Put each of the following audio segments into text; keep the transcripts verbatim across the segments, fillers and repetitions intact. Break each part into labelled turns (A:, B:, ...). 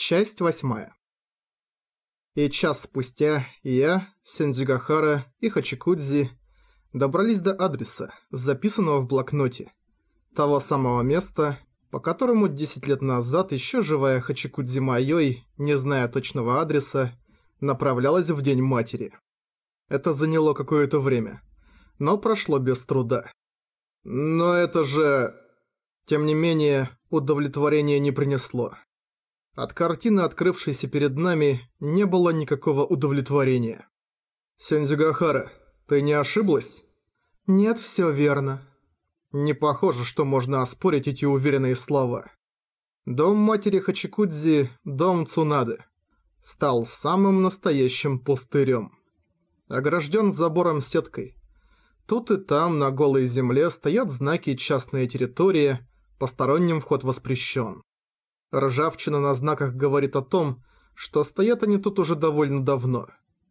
A: Часть восьмая. И час спустя я, Сендзюгахара и Хачикудзи добрались до адреса, записанного в блокноте, того самого места, по которому десять лет назад еще живая Хачикудзи Майой, не зная точного адреса, направлялась в День Матери. Это заняло какое-то время, но прошло без труда. Но это же... Тем не менее, удовлетворения не принесло. От картины, открывшейся перед нами, не было никакого удовлетворения. «Сендзюгахара, ты не ошиблась?» «Нет, всё верно». Не похоже, что можно оспорить эти уверенные слова. Дом матери Хачикудзи, дом Цунады, стал самым настоящим пустырем. Огражден забором-сеткой. Тут и там на голой земле стоят знаки «Частная территория», «Посторонним вход воспрещен». Ржавчина на знаках говорит о том, что стоят они тут уже довольно давно.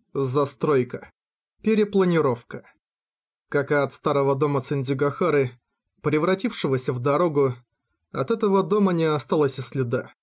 A: Застройка. Перепланировка. Как и от старого дома Сендзюгахары, превратившегося в дорогу, от этого дома не осталось и следа.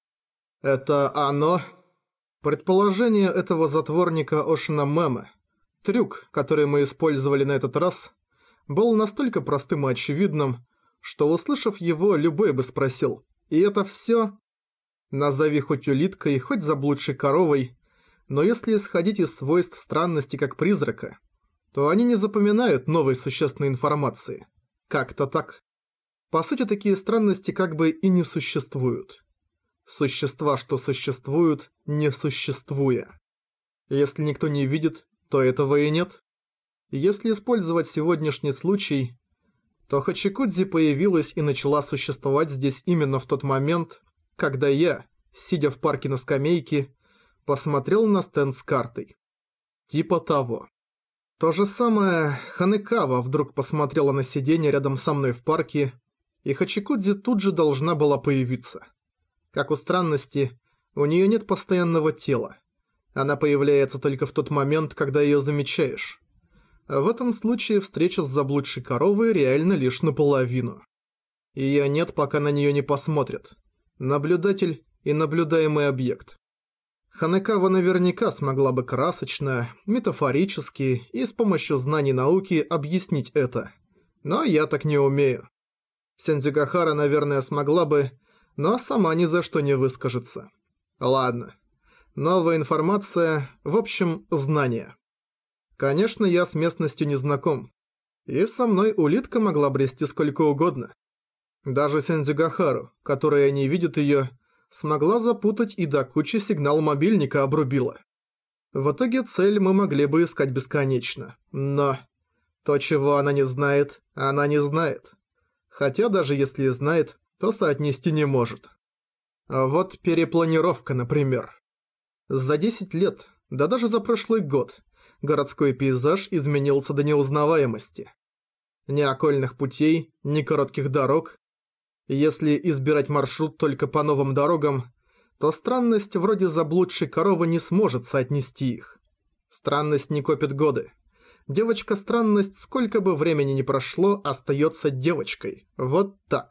A: Это оно? Предположение этого затворника Ошина Мэма, трюк, который мы использовали на этот раз, был настолько простым и очевидным, что, услышав его, любой бы спросил: «И это всё?» Назови хоть улиткой, хоть заблудшей коровой, но если исходить из свойств странности как призрака, то они не запоминают новой существенной информации. Как-то так. По сути, такие странности как бы и не существуют. Существа, что существуют, не существуя. Если никто не видит, то этого и нет. Если использовать сегодняшний случай, то Хачикудзи появилась и начала существовать здесь именно в тот момент, когда я, сидя в парке на скамейке, посмотрел на стенд с картой. Типа того. То же самое Ханекава вдруг посмотрела на сиденье рядом со мной в парке, и Хачикудзи тут же должна была появиться. Как у странности, у нее нет постоянного тела. Она появляется только в тот момент, когда ее замечаешь. А в этом случае встреча с заблудшей коровой реально лишь наполовину. Ее нет, пока на нее не посмотрят. Наблюдатель и наблюдаемый объект. Ханекава наверняка смогла бы красочно, метафорически и с помощью знаний науки объяснить это. Но я так не умею. Сендзюгахара, наверное, смогла бы, но сама ни за что не выскажется. Ладно. Новая информация, в общем, знания. Конечно, я с местностью не знаком. И со мной улитка могла брести сколько угодно. Даже Сендзюгахару, которая не видит её, смогла запутать и до кучи сигнал мобильника обрубила. В итоге цель мы могли бы искать бесконечно. Но то, чего она не знает, она не знает. Хотя даже если и знает, то соотнести не может. А вот перепланировка, например. За десять лет, да даже за прошлый год, городской пейзаж изменился до неузнаваемости. Ни окольных путей, ни коротких дорог. Если избирать маршрут только по новым дорогам, то странность вроде заблудшей коровы не сможет соотнести их. Странность не копит годы. Девочка-странность, сколько бы времени ни прошло, остается девочкой. Вот так.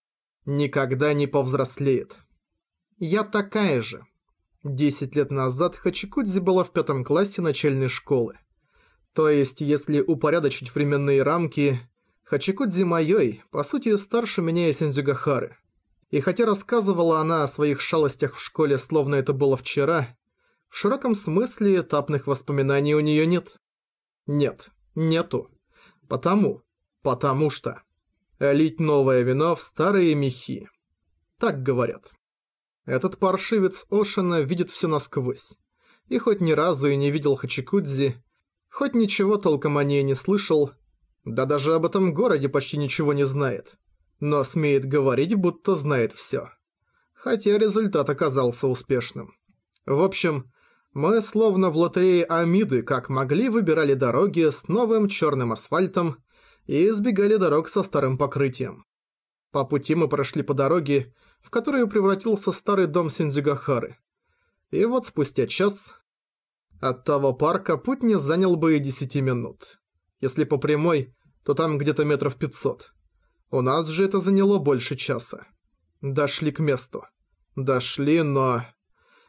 A: Никогда не повзрослеет. Я такая же. Десять лет назад Хачикудзи была в пятом классе начальной школы. То есть, если упорядочить временные рамки, Хачикудзи Майой, по сути, старше меня и Сендзюгахары. И хотя рассказывала она о своих шалостях в школе, словно это было вчера, в широком смысле этапных воспоминаний у нее нет. Нет, нету. Потому, потому что. Лить новое вино в старые мехи. Так говорят. Этот паршивец Ошина видит все насквозь. И хоть ни разу и не видел Хачикудзи, хоть ничего толком о ней не слышал, да даже об этом городе почти ничего не знает, но смеет говорить, будто знает все. Хотя результат оказался успешным. В общем, мы словно в лотерее Амиды как могли выбирали дороги с новым черным асфальтом и избегали дорог со старым покрытием. По пути мы прошли по дороге, в которую превратился старый дом Сендзюгахары. И вот спустя час от того парка путь не занял бы и десяти минут. Если по прямой, то там где-то метров пятьсот. У нас же это заняло больше часа. Дошли к месту. Дошли, но...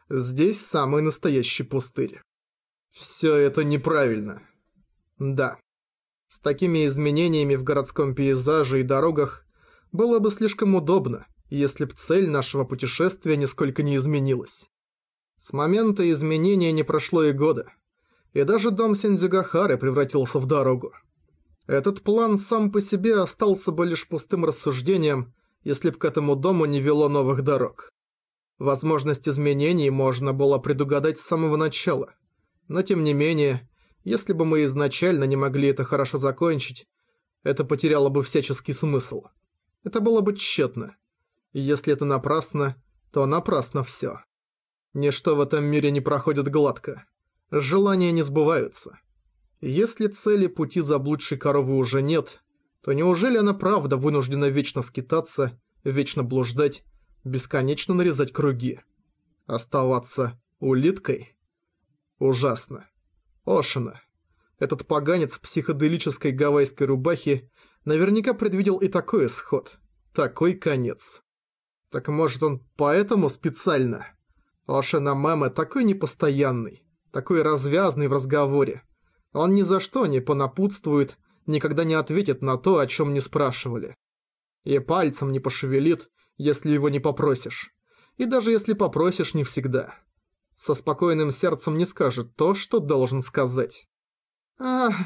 A: Здесь самый настоящий пустырь. Всё это неправильно. Да. С такими изменениями в городском пейзаже и дорогах было бы слишком удобно, если б цель нашего путешествия нисколько не изменилась. С момента изменения не прошло и года, и даже дом Синдзюгахары превратился в дорогу. Этот план сам по себе остался бы лишь пустым рассуждением, если б к этому дому не вело новых дорог. Возможность изменений можно было предугадать с самого начала, но тем не менее, если бы мы изначально не могли это хорошо закончить, это потеряло бы всяческий смысл. Это было бы тщетно. И если это напрасно, то напрасно всё. Ничто в этом мире не проходит гладко. Желания не сбываются. Если цели пути заблудшей коровы уже нет, то неужели она правда вынуждена вечно скитаться, вечно блуждать, бесконечно нарезать круги? Оставаться улиткой? Ужасно. Ошина. Этот поганец в психоделической гавайской рубахе наверняка предвидел и такой исход. Такой конец. Так может он поэтому специально? Ошина Мэмэ такой непостоянный, такой развязный в разговоре. Он ни за что не понапутствует, никогда не ответит на то, о чем не спрашивали. И пальцем не пошевелит, если его не попросишь. И даже если попросишь, не всегда. Со спокойным сердцем не скажет то, что должен сказать. Ах!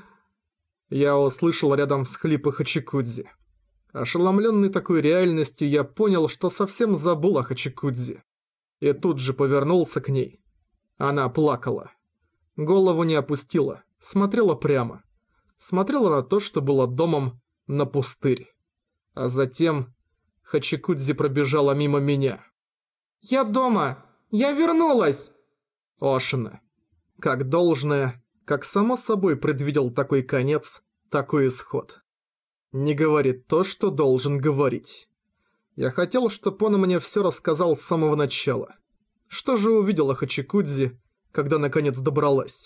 A: Я услышал рядом всхлипы Хачикудзи. Ошеломленный такой реальностью, я понял, что совсем забыл о Хачикудзи. И тут же повернулся к ней. Она плакала. Голову не опустила, смотрела прямо. Смотрела на то, что было домом, на пустырь. А затем Хачикудзи пробежала мимо меня. «Я дома! Я вернулась!» Ошина. Как должное, как само собой предвидел такой конец, такой исход. Не говорит то, что должен говорить. Я хотел, чтобы он мне все рассказал с самого начала. Что же увидела Хачикудзи, когда наконец добралась?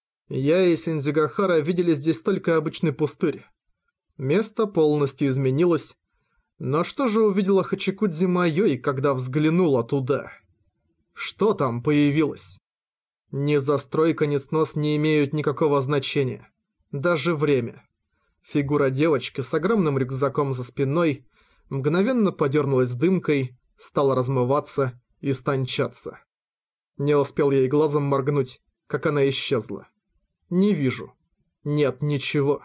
A: Я и Синдзюгахара видели здесь только обычный пустырь. Место полностью изменилось, но что же увидела Хачикудзи моей, когда взглянула туда? Что там появилось? Ни застройка, ни снос не имеют никакого значения. Даже время. Фигура девочки с огромным рюкзаком за спиной мгновенно подернулась дымкой, стала размываться и истончаться. Не успел я и глазом моргнуть, как она исчезла. Не вижу. Нет ничего.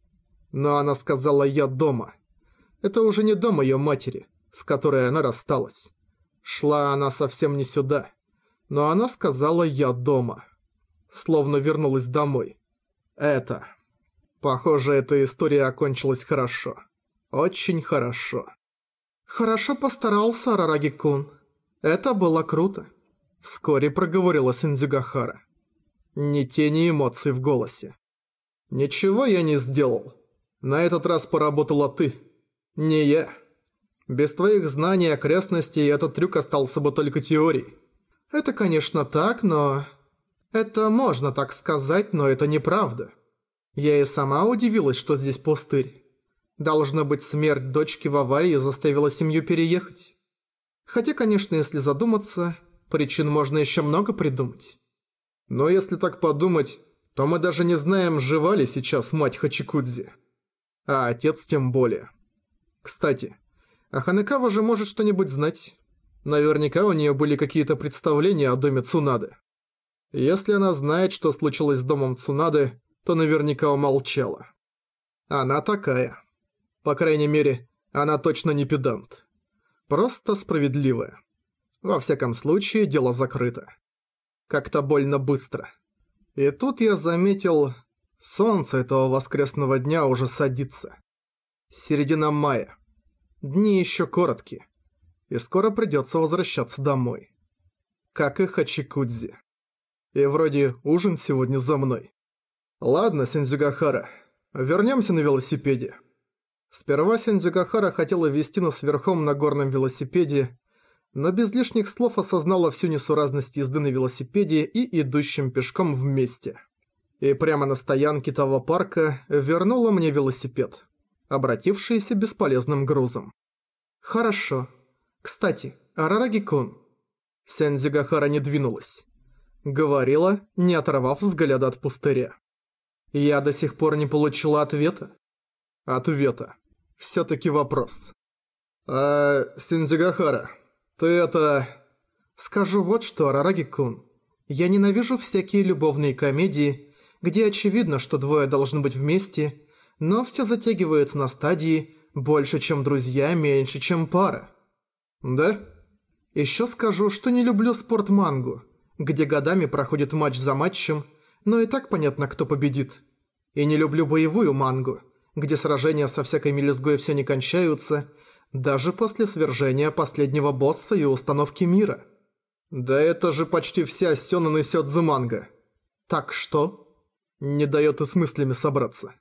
A: Но она сказала «я дома». Это уже не дом ее матери, с которой она рассталась. Шла она совсем не сюда. Но она сказала «я дома». Словно вернулась домой. Это... Похоже, эта история окончилась хорошо. Очень хорошо. «Хорошо постарался, Арараги-кун. Это было круто», — вскоре проговорила Синдзюгахара. Ни тени эмоций в голосе. «Ничего я не сделал. На этот раз поработала ты. Не я. Без твоих знаний окрестностей этот трюк остался бы только теорией». «Это, конечно, так, но...» «Это можно так сказать, но это неправда. Я и сама удивилась, что здесь пустырь. Должно быть, смерть дочки в аварии заставила семью переехать. Хотя, конечно, если задуматься, причин можно еще много придумать». «Но если так подумать, то мы даже не знаем, жива ли сейчас мать Хачикудзи. А отец тем более. Кстати, а Ханекава же может что-нибудь знать. Наверняка у нее были какие-то представления о доме Цунады. Если она знает, что случилось с домом Цунады, то наверняка умолчала. Она такая. По крайней мере, она точно не педант. Просто справедливая. Во всяком случае, дело закрыто. Как-то больно быстро. И тут я заметил, солнце этого воскресного дня уже садится. Середина мая. Дни еще короткие. И скоро придется возвращаться домой. Как и Хачикудзи. И вроде ужин сегодня за мной. Ладно, Синдзюгахара, вернемся на велосипеде. Сперва Синдзюгахара хотела везти нас верхом на горном велосипеде, но без лишних слов осознала всю несуразность езды на велосипеде и идущим пешком вместе. И прямо на стоянке того парка вернула мне велосипед, обратившийся бесполезным грузом. «Хорошо. Кстати, Арараги-кун». Сензюгахара не двинулась. Говорила, не оторвав взгляда от пустыря. Я до сих пор не получила ответа. Ответа. Всё-таки вопрос. А, Сензюгахара, ты это... Скажу вот что, Арараги-кун. Я ненавижу всякие любовные комедии, где очевидно, что двое должны быть вместе, но всё затягивается на стадии «больше, чем друзья, меньше, чем пара». Да? Ещё скажу, что не люблю спорт-мангу, где годами проходит матч за матчем, но и так понятно, кто победит. И не люблю боевую мангу, где сражения со всякой мелюзгой всё не кончаются, даже после свержения последнего босса и установки мира. Да это же почти вся сёнэн и сёдзу манга. Так что? Не даёт и с мыслями собраться.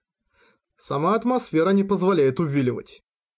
A: Сама атмосфера не позволяет увиливать.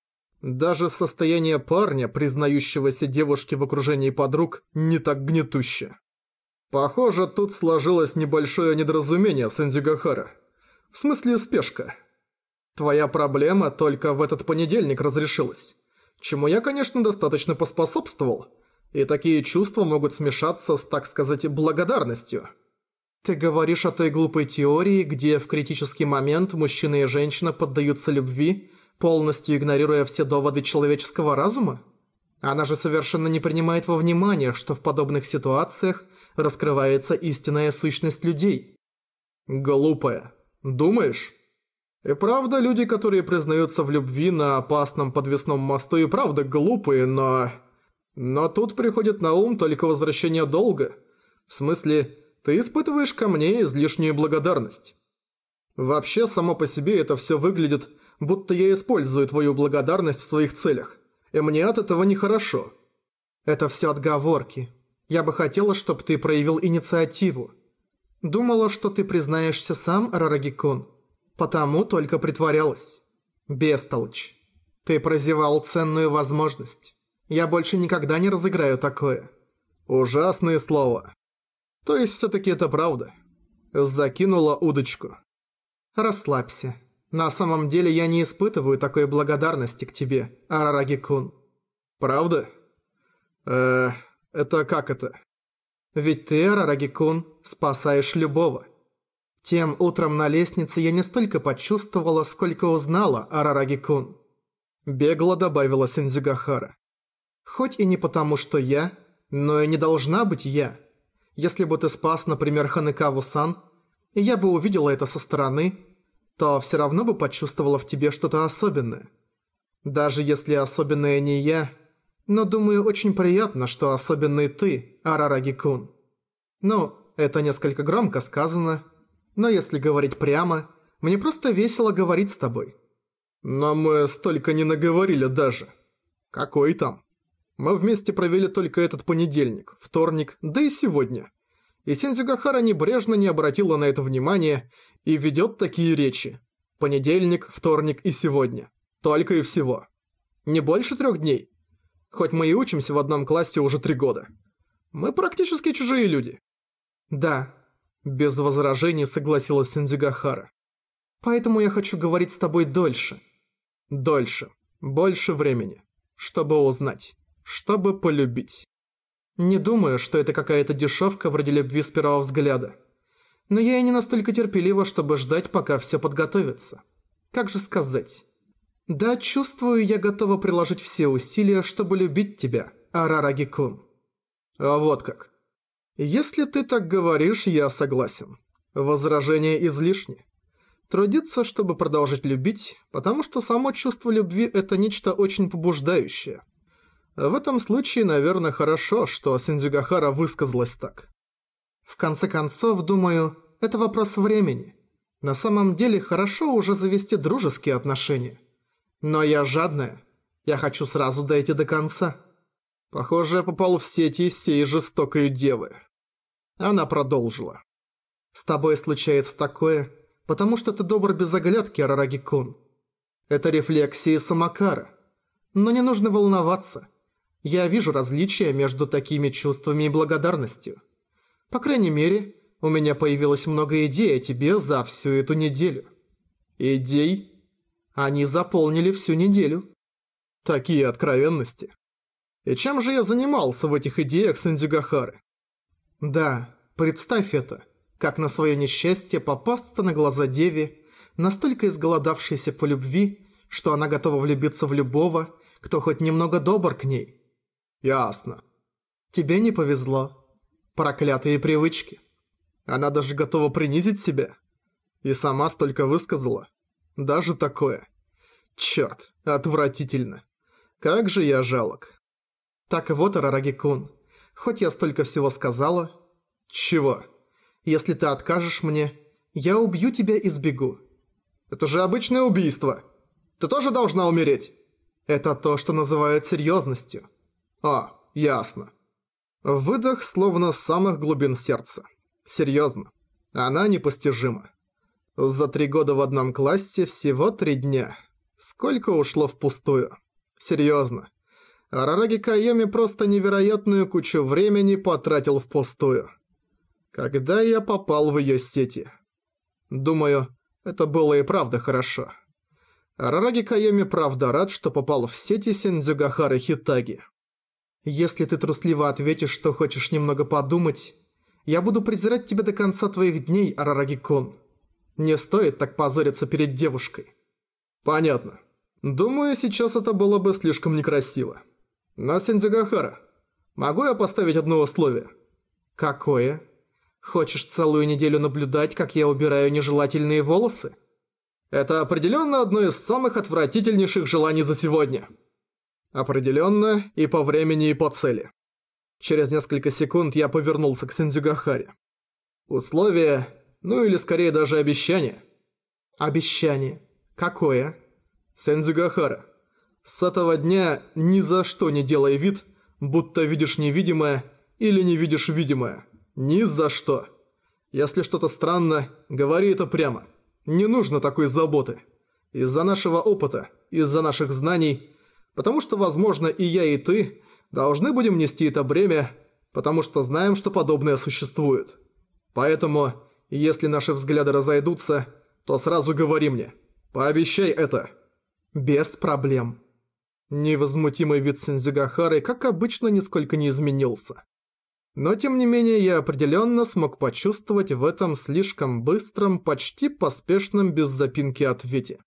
A: Даже состояние парня, признающегося девушке в окружении подруг, не так гнетуще. Похоже, тут сложилось небольшое недоразумение, Сензюгахара. В смысле спешка. Твоя проблема только в этот понедельник разрешилась. Чему я, конечно, достаточно поспособствовал. И такие чувства могут смешаться с, так сказать, благодарностью. Ты говоришь о той глупой теории, где в критический момент мужчина и женщина поддаются любви, полностью игнорируя все доводы человеческого разума? Она же совершенно не принимает во внимание, что в подобных ситуациях раскрывается истинная сущность людей. Глупая. Думаешь? И правда, люди, которые признаются в любви на опасном подвесном мосту, и правда глупые, но... Но тут приходит на ум только возвращение долга. В смысле, ты испытываешь ко мне излишнюю благодарность. Вообще, само по себе это все выглядит, будто я использую твою благодарность в своих целях. И мне от этого нехорошо. Это все отговорки. Я бы хотела, чтобы ты проявил инициативу. Думала, что ты признаешься сам, Арараги-кун. Потому только притворялась. Бестолочь. Ты прозевал ценную возможность. Я больше никогда не разыграю такое. Ужасные слова. То есть всё-таки это правда. Закинула удочку. Расслабься. На самом деле я не испытываю такой благодарности к тебе, Арараги-кун. Правда? Э, это как это? Ведь ты, Арараги-кун, спасаешь любого. Тем утром на лестнице я не столько почувствовала, сколько узнала, Арараги-кун. Бегло добавила Сензюгахара. Хоть и не потому, что я, но и не должна быть я. Если бы ты спас, например, Ханекаву-сан, и я бы увидела это со стороны, то все равно бы почувствовала в тебе что-то особенное. Даже если особенное не я, но думаю, очень приятно, что особенный ты, Арараги-кун. Ну, это несколько громко сказано, но если говорить прямо, мне просто весело говорить с тобой. Но мы столько не наговорили даже. Какой там? Мы вместе провели только этот понедельник, вторник, да и сегодня. И Сензюгахара небрежно не обратила на это внимания и ведет такие речи. Понедельник, вторник и сегодня. Только и всего. Не больше трех дней. Хоть мы и учимся в одном классе уже три года. Мы практически чужие люди. Да, без возражений согласилась Сензюгахара. Поэтому я хочу говорить с тобой дольше. Дольше. Больше времени. Чтобы узнать. Чтобы полюбить. Не думаю, что это какая-то дешевка вроде любви с первого взгляда. Но я и не настолько терпелива, чтобы ждать, пока все подготовится. Как же сказать? Да, чувствую, я готова приложить все усилия, чтобы любить тебя, Арараги-кун. А вот как. Если ты так говоришь, я согласен. Возражение излишне. Трудиться, чтобы продолжить любить, потому что само чувство любви – это нечто очень побуждающее. В этом случае, наверное, хорошо, что Сензюгахара высказалась так. В конце концов, думаю, это вопрос времени. На самом деле, хорошо уже завести дружеские отношения. Но я жадная. Я хочу сразу дойти до конца. Похоже, я попал в сети сей жестокой девы. Она продолжила. С тобой случается такое, потому что ты добр без оглядки, Арараги-кун. Это рефлексии самокара. Но не нужно волноваться. Я вижу различия между такими чувствами и благодарностью. По крайней мере, у меня появилось много идей о тебе за всю эту неделю. Идей? Они заполнили всю неделю. Такие откровенности. И чем же я занимался в этих идеях Сэндзюгахары? Да, представь это, как на свое несчастье попасться на глаза деве, настолько изголодавшейся по любви, что она готова влюбиться в любого, кто хоть немного добр к ней. Ясно. Тебе не повезло. Проклятые привычки. Она даже готова принизить себя. И сама столько высказала. Даже такое. Чёрт, отвратительно. Как же я жалок. Так вот, Арараги-кун, хоть я столько всего сказала... Чего? Если ты откажешь мне, я убью тебя и сбегу. Это же обычное убийство. Ты тоже должна умереть. Это то, что называют серьезностью. А, ясно. Выдох словно с самых глубин сердца. Серьезно. Она непостижима. За три года в одном классе всего три дня. Сколько ушло впустую? Серьезно. Арараги Кайоми просто невероятную кучу времени потратил впустую. Когда я попал в её сети. Думаю, это было и правда хорошо. Арараги Кайоми правда рад, что попал в сети Сэндзюгахары Хитаги. Если ты трусливо ответишь, что хочешь немного подумать, я буду презирать тебя до конца твоих дней, Арараги-кун. Не стоит так позориться перед девушкой. Понятно. Думаю, сейчас это было бы слишком некрасиво. Но, Сэндзюгахара, могу я поставить одно условие? Какое? Хочешь целую неделю наблюдать, как я убираю нежелательные волосы? Это определенно одно из самых отвратительнейших желаний за сегодня. Определенно и по времени, и по цели. Через несколько секунд я повернулся к Сэндзюгахаре. Условие, ну или скорее даже обещание. Обещание. Какое? Сэндзюгахара, с этого дня ни за что не делай вид, будто видишь невидимое или не видишь видимое. Ни за что. Если что-то странно, говори это прямо. Не нужно такой заботы. Из-за нашего опыта, из-за наших знаний, потому что, возможно, и я, и ты должны будем нести это бремя, потому что знаем, что подобное существует. Поэтому, если наши взгляды разойдутся, то сразу говори мне. Пообещай это. Без проблем. Невозмутимый вид Сэндзюгахары, как обычно, нисколько не изменился. Но тем не менее я определенно смог почувствовать в этом слишком быстром, почти поспешном без запинки ответе.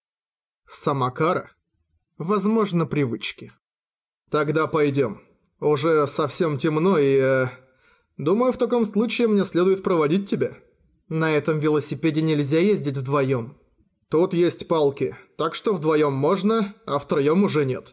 A: Самокара? Возможно, привычки. Тогда пойдем. Уже совсем темно и... Э, думаю, в таком случае мне следует проводить тебя. На этом велосипеде нельзя ездить вдвоем. Тут есть палки, так что вдвоем можно, а втроем уже нет.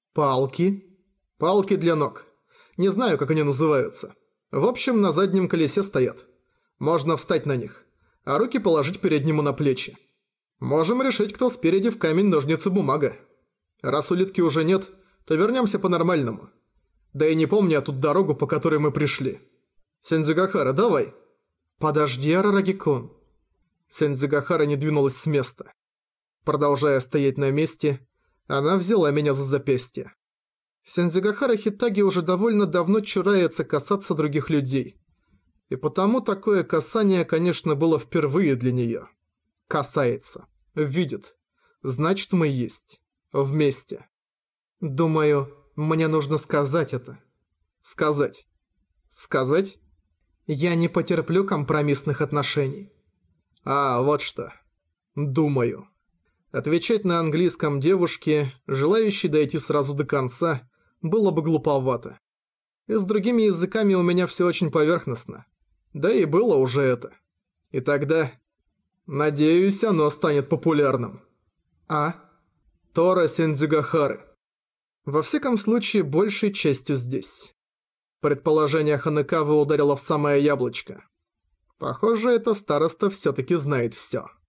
A: Палки? Палки для ног. Не знаю, как они называются. В общем, на заднем колесе стоят. Можно встать на них, а руки положить переднему на плечи. Можем решить, кто спереди в камень-ножницы-бумага. Раз улитки уже нет, то вернемся по-нормальному. Да и не помню я тут дорогу, по которой мы пришли. Сэндзюгахара, давай. Подожди, Арараги-кун. Сэндзюгахара не двинулась с места. Продолжая стоять на месте, она взяла меня за запястье. Сэндзюгахара Хитаги уже довольно давно чурается касаться других людей. И потому такое касание, конечно, было впервые для неё. Касается. Видит. Значит, мы есть. Вместе. Думаю, мне нужно сказать это. Сказать. Сказать? Я не потерплю компромиссных отношений. А, вот что. Думаю. Отвечать на английском девушке, желающей дойти сразу до конца, было бы глуповато. И с другими языками у меня все очень поверхностно. Да и было уже это. И тогда... Надеюсь, оно станет популярным. А? Тора Сэндзюгахары. Во всяком случае, большей частью здесь. Предположение Ханекавы ударило в самое яблочко. Похоже, эта староста все-таки знает все.